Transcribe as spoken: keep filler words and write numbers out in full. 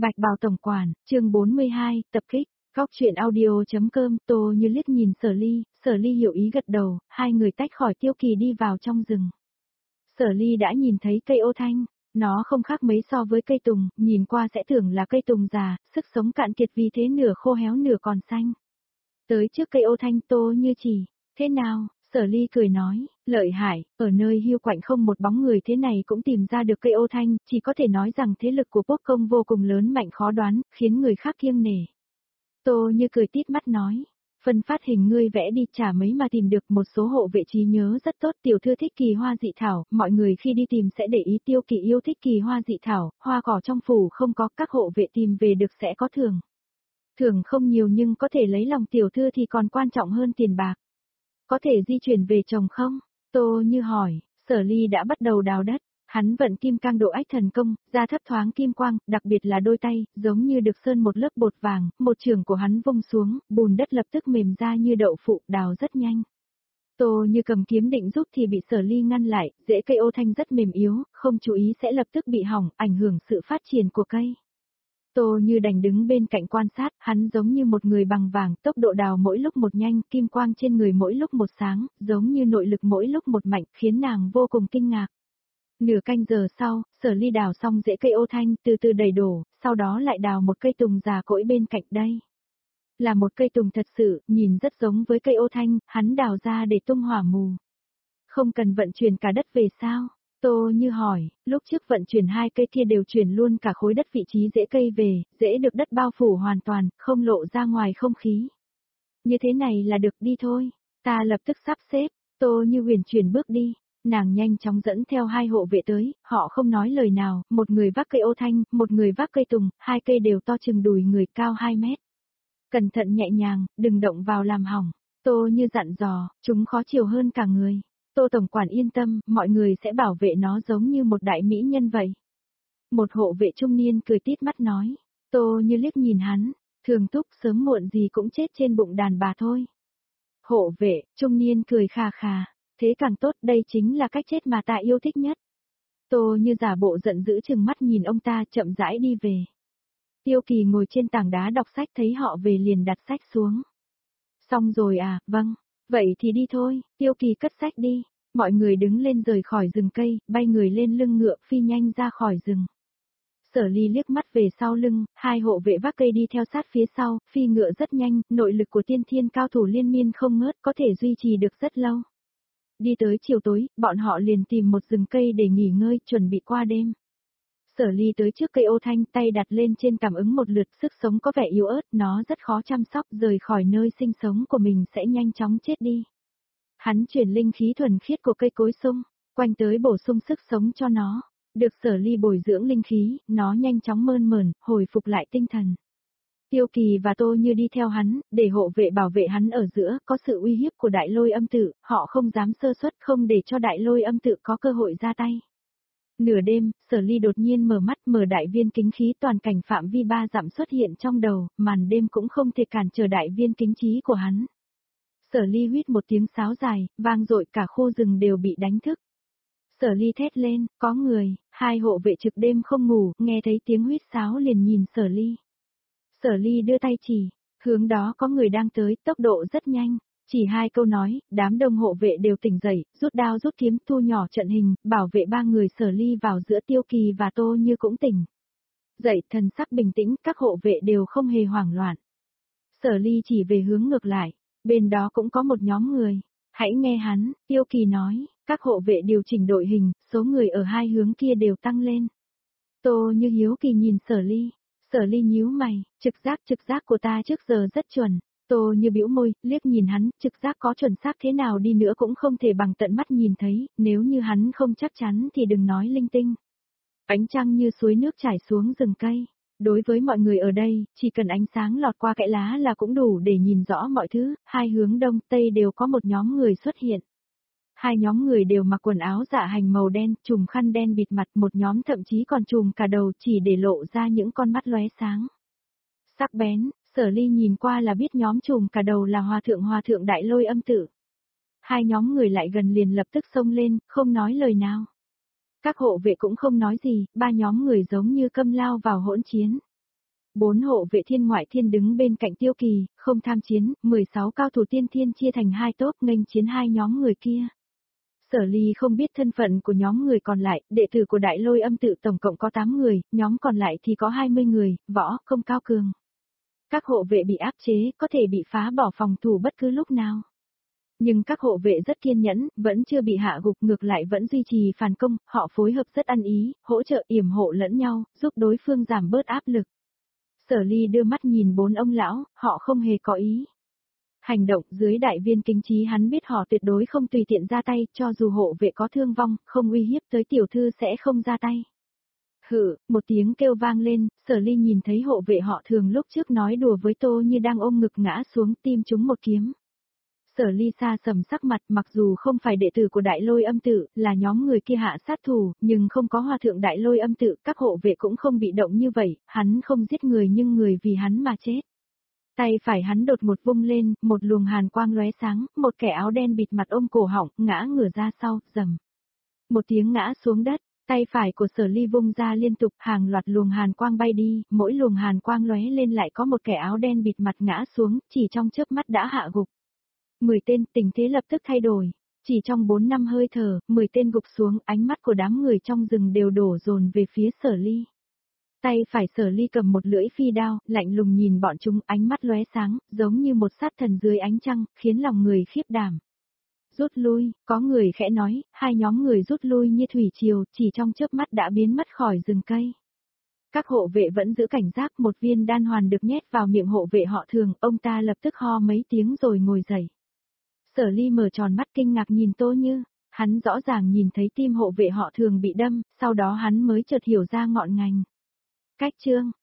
Bạch Bào tổng quản, chương bốn mươi hai, tập kích. Góc truyện audio.com. Tô Như liếc nhìn Sở Ly, Sở Ly hiểu ý gật đầu, hai người tách khỏi Tiêu Kỳ đi vào trong rừng. Sở Ly đã nhìn thấy cây ô thanh, nó không khác mấy so với cây tùng, nhìn qua sẽ tưởng là cây tùng già, sức sống cạn kiệt vì thế nửa khô héo nửa còn xanh. Tới trước cây ô thanh Tô Như chỉ, thế nào? Sở Ly cười nói, lợi hại, ở nơi hiu quạnh không một bóng người thế này cũng tìm ra được cây ô thanh, chỉ có thể nói rằng thế lực của quốc công vô cùng lớn mạnh khó đoán, khiến người khác kiêng nể. Tô Như cười tít mắt nói, phân phát hình ngươi vẽ đi chả mấy mà tìm được một số hộ vệ trí nhớ rất tốt, tiểu thư thích kỳ hoa dị thảo, mọi người khi đi tìm sẽ để ý Tiêu Kỳ yêu thích kỳ hoa dị thảo, hoa cỏ trong phủ không có, các hộ vệ tìm về được sẽ có thưởng. Thưởng không nhiều nhưng có thể lấy lòng tiểu thư thì còn quan trọng hơn tiền bạc. Có thể di chuyển về chồng không? Tô Như hỏi, Sở Ly đã bắt đầu đào đất, hắn vận kim cang độ ách thần công, ra thấp thoáng kim quang, đặc biệt là đôi tay, giống như được sơn một lớp bột vàng, một trường của hắn vung xuống, bùn đất lập tức mềm ra như đậu phụ, đào rất nhanh. Tô Như cầm kiếm định giúp thì bị Sở Ly ngăn lại, rễ cây ô thanh rất mềm yếu, không chú ý sẽ lập tức bị hỏng, ảnh hưởng sự phát triển của cây. Tô Như đành đứng bên cạnh quan sát, hắn giống như một người bằng vàng, tốc độ đào mỗi lúc một nhanh, kim quang trên người mỗi lúc một sáng, giống như nội lực mỗi lúc một mạnh, khiến nàng vô cùng kinh ngạc. Nửa canh giờ sau, Sở Ly đào xong rễ cây ô thanh, từ từ đẩy đổ, sau đó lại đào một cây tùng già cỗi bên cạnh đây. Là một cây tùng thật sự, nhìn rất giống với cây ô thanh, hắn đào ra để tung hỏa mù. Không cần vận chuyển cả đất về sao? Tô Như hỏi, lúc trước vận chuyển hai cây kia đều chuyển luôn cả khối đất vị trí rễ cây về, rễ được đất bao phủ hoàn toàn, không lộ ra ngoài không khí. Như thế này là được, đi thôi, ta lập tức sắp xếp. Tô Như huyền chuyển bước đi, nàng nhanh chóng dẫn theo hai hộ vệ tới, họ không nói lời nào, một người vác cây ô thanh, một người vác cây tùng, hai cây đều to chừng đùi người, cao hai mét. Cẩn thận nhẹ nhàng, đừng động vào làm hỏng. Tô Như dặn dò, chúng khó chịu hơn cả người. Tô tổng quản yên tâm, mọi người sẽ bảo vệ nó giống như một đại mỹ nhân vậy. Một hộ vệ trung niên cười tít mắt nói. Tô Như liếc nhìn hắn, thường thúc sớm muộn gì cũng chết trên bụng đàn bà thôi. Hộ vệ, trung niên cười khà khà, thế càng tốt, đây chính là cách chết mà ta yêu thích nhất. Tô Như giả bộ giận dữ chừng mắt nhìn ông ta chậm rãi đi về. Tiêu Kỳ ngồi trên tảng đá đọc sách thấy họ về liền đặt sách xuống. Xong rồi à, vâng. Vậy thì đi thôi, Tiêu Kỳ cất sách đi, mọi người đứng lên rời khỏi rừng cây, bay người lên lưng ngựa phi nhanh ra khỏi rừng. Sở Ly liếc mắt về sau lưng, hai hộ vệ vác cây đi theo sát phía sau, phi ngựa rất nhanh, nội lực của tiên thiên cao thủ liên miên không ngớt có thể duy trì được rất lâu. Đi tới chiều tối, bọn họ liền tìm một rừng cây để nghỉ ngơi, chuẩn bị qua đêm. Sở Ly tới trước cây ô thanh, tay đặt lên trên cảm ứng một lượt, sức sống có vẻ yếu ớt, nó rất khó chăm sóc, rời khỏi nơi sinh sống của mình sẽ nhanh chóng chết đi. Hắn chuyển linh khí thuần khiết của cây cối sung, quanh tới bổ sung sức sống cho nó. Được Sở Ly bồi dưỡng linh khí, nó nhanh chóng mơn mởn, hồi phục lại tinh thần. Tiêu Kỳ và Tô Như đi theo hắn, để hộ vệ bảo vệ hắn ở giữa, có sự uy hiếp của đại lôi âm tự, họ không dám sơ suất, không để cho đại lôi âm tự có cơ hội ra tay. Nửa đêm, Sở Ly đột nhiên mở mắt, mở đại viên kính khí toàn cảnh phạm vi ba dặm xuất hiện trong đầu, màn đêm cũng không thể cản trở đại viên kính trí của hắn. Sở Ly huýt một tiếng sáo dài, vang dội cả khu rừng đều bị đánh thức. Sở Ly thét lên, có người, hai hộ vệ trực đêm không ngủ, nghe thấy tiếng huýt sáo liền nhìn Sở Ly. Sở Ly đưa tay chỉ, hướng đó có người đang tới, tốc độ rất nhanh. Chỉ hai câu nói, đám đông hộ vệ đều tỉnh dậy, rút đao rút kiếm thu nhỏ trận hình, bảo vệ ba người Sở Ly vào giữa. Tiêu Kỳ và Tô Như cũng tỉnh. Dậy thần sắc bình tĩnh, các hộ vệ đều không hề hoảng loạn. Sở Ly chỉ về hướng ngược lại, bên đó cũng có một nhóm người. Hãy nghe hắn, Tiêu Kỳ nói, các hộ vệ điều chỉnh đội hình, số người ở hai hướng kia đều tăng lên. Tô Như hiếu kỳ nhìn Sở Ly, Sở Ly nhíu mày, trực giác trực giác của ta trước giờ rất chuẩn. Tô Như bĩu môi, liếc nhìn hắn, trực giác có chuẩn xác thế nào đi nữa cũng không thể bằng tận mắt nhìn thấy, nếu như hắn không chắc chắn thì đừng nói linh tinh. Ánh trăng như suối nước chảy xuống rừng cây, đối với mọi người ở đây, chỉ cần ánh sáng lọt qua kẽ lá là cũng đủ để nhìn rõ mọi thứ, hai hướng đông tây đều có một nhóm người xuất hiện. Hai nhóm người đều mặc quần áo dạ hành màu đen, trùm khăn đen bịt mặt, một nhóm thậm chí còn trùm cả đầu chỉ để lộ ra những con mắt lóe sáng. Sắc bén. Sở Ly nhìn qua là biết nhóm trùm cả đầu là hòa thượng hòa thượng đại lôi âm tự. Hai nhóm người lại gần liền lập tức xông lên, không nói lời nào. Các hộ vệ cũng không nói gì, ba nhóm người giống như câm lao vào hỗn chiến. Bốn hộ vệ thiên ngoại thiên đứng bên cạnh Tiêu Kỳ, không tham chiến, mười sáu cao thủ tiên thiên chia thành hai tốp nghênh chiến hai nhóm người kia. Sở Ly không biết thân phận của nhóm người còn lại, đệ tử của Đại Lôi Âm tự tổng cộng có tám người, nhóm còn lại thì có hai mươi người, võ không cao cường. Các hộ vệ bị áp chế, có thể bị phá bỏ phòng thủ bất cứ lúc nào. Nhưng các hộ vệ rất kiên nhẫn, vẫn chưa bị hạ gục, ngược lại vẫn duy trì phản công, họ phối hợp rất ăn ý, hỗ trợ yểm hộ lẫn nhau, giúp đối phương giảm bớt áp lực. Sở Ly đưa mắt nhìn bốn ông lão, họ không hề có ý hành động dưới đại viên kính trí, hắn biết họ tuyệt đối không tùy tiện ra tay, cho dù hộ vệ có thương vong, không uy hiếp tới tiểu thư sẽ không ra tay. Hự, một tiếng kêu vang lên, Sở Ly nhìn thấy hộ vệ họ Thường lúc trước nói đùa với Tô Như đang ôm ngực ngã xuống, tim trúng một kiếm. Sở Ly xa sầm sắc mặt, mặc dù không phải đệ tử của Đại Lôi Âm tự, là nhóm người kia hạ sát thủ, nhưng không có hòa thượng Đại Lôi Âm tự, các hộ vệ cũng không bị động như vậy, hắn không giết người nhưng người vì hắn mà chết. Tay phải hắn đột một vung lên, một luồng hàn quang lóe sáng, một kẻ áo đen bịt mặt ôm cổ họng, ngã ngửa ra sau, rầm. Một tiếng ngã xuống đất, tay phải của Sở Ly vung ra liên tục, hàng loạt luồng hàn quang bay đi, mỗi luồng hàn quang lóe lên lại có một kẻ áo đen bịt mặt ngã xuống, chỉ trong chớp mắt đã hạ gục. Mười tên, tình thế lập tức thay đổi. Chỉ trong bốn năm hơi thở, mười tên gục xuống, ánh mắt của đám người trong rừng đều đổ dồn về phía Sở Ly. Tay phải Sở Ly cầm một lưỡi phi đao, lạnh lùng nhìn bọn chúng, ánh mắt lóe sáng, giống như một sát thần dưới ánh trăng, khiến lòng người khiếp đảm. Rút lui, có người khẽ nói, hai nhóm người rút lui như thủy triều, chỉ trong chớp mắt đã biến mất khỏi rừng cây. Các hộ vệ vẫn giữ cảnh giác, một viên đan hoàn được nhét vào miệng hộ vệ họ Thường, ông ta lập tức ho mấy tiếng rồi ngồi dậy. Sở Ly mở tròn mắt kinh ngạc nhìn Tô Như, hắn rõ ràng nhìn thấy tim hộ vệ họ Thường bị đâm, sau đó hắn mới chợt hiểu ra ngọn ngành. Cách chương